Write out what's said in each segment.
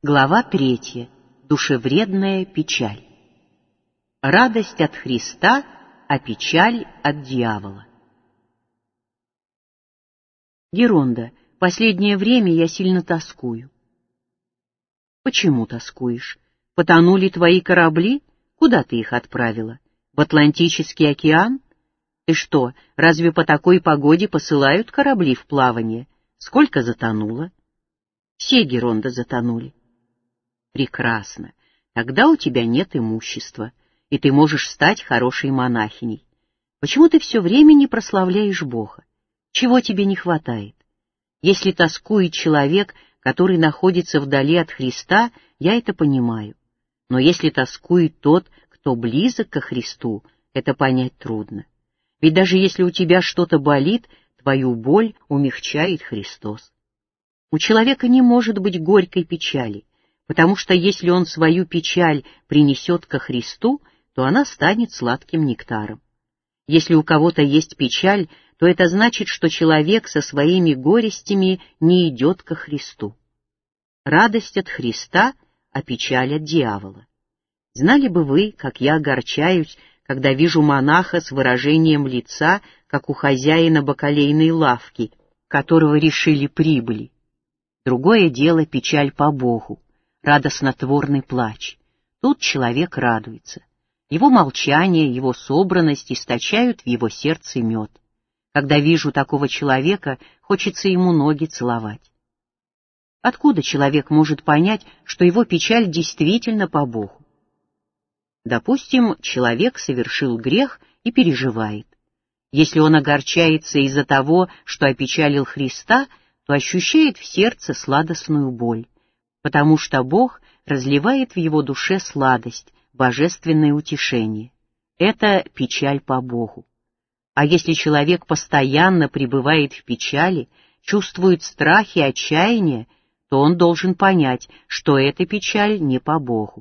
Глава 3. Душевредная печаль. Радость от Христа, а печаль от дьявола. Геронда, последнее время я сильно тоскую. Почему тоскуешь? Потонули твои корабли? Куда ты их отправила? В Атлантический океан? Ты что, разве по такой погоде посылают корабли в плавание? Сколько затонуло? Все, Геронда, затонули. Прекрасно. Тогда у тебя нет имущества, и ты можешь стать хорошей монахиней. Почему ты все время не прославляешь Бога? Чего тебе не хватает? Если тоскует человек, который находится вдали от Христа, я это понимаю. Но если тоскует тот, кто близок ко Христу, это понять трудно. Ведь даже если у тебя что-то болит, твою боль умягчает Христос. У человека не может быть горькой печали, потому что если он свою печаль принесет ко Христу, то она станет сладким нектаром. Если у кого-то есть печаль, то это значит, что человек со своими горестями не идет ко Христу. Радость от Христа, а печаль от дьявола. Знали бы вы, как я огорчаюсь, когда вижу монаха с выражением лица, как у хозяина бакалейной лавки, которого решили прибыли. Другое дело печаль по Богу, радостнотворный плач. Тут человек радуется. Его молчание, его собранность источают в его сердце мед. Когда вижу такого человека, хочется ему ноги целовать. Откуда человек может понять, что его печаль действительно по Богу? Допустим, человек совершил грех и переживает. Если он огорчается из-за того, что опечалил Христа, то ощущает в сердце сладостную боль, потому что Бог разливает в его душе сладость, божественное утешение. Это печаль по Богу. А если человек постоянно пребывает в печали, чувствует страх и отчаяние, то он должен понять, что эта печаль не по Богу.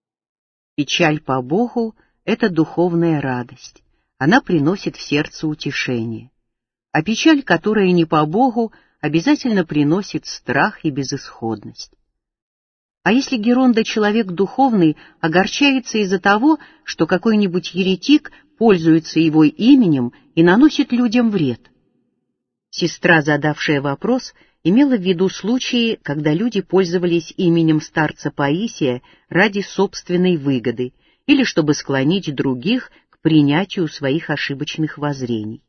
Печаль по Богу — это духовная радость. Она приносит в сердце утешение. А печаль, которая не по Богу, обязательно приносит страх и безысходность. А если Геронда, человек духовный, огорчается из-за того, что какой-нибудь еретик пользуется его именем и наносит людям вред? Сестра, задавшая вопрос, имела в виду случаи, когда люди пользовались именем старца Паисия ради собственной выгоды или чтобы склонить других к принятию своих ошибочных воззрений.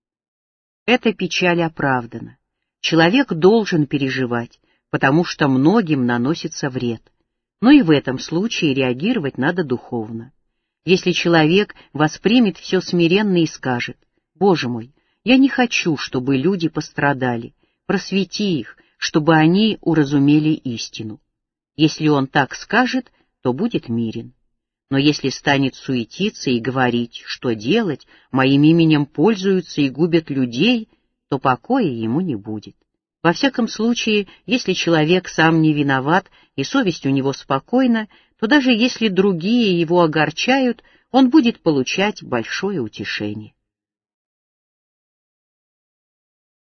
Эта печаль оправдана. Человек должен переживать, потому что многим наносится вред. Но и в этом случае реагировать надо духовно. Если человек воспримет все смиренно и скажет: «Боже мой, я не хочу, чтобы люди пострадали, просвети их, чтобы они уразумели истину». Если он так скажет, то будет мирен. Но если станет суетиться и говорить, что делать, моим именем пользуются и губят людей, то покоя ему не будет. Во всяком случае, если человек сам не виноват и совесть у него спокойна, то даже если другие его огорчают, он будет получать большое утешение.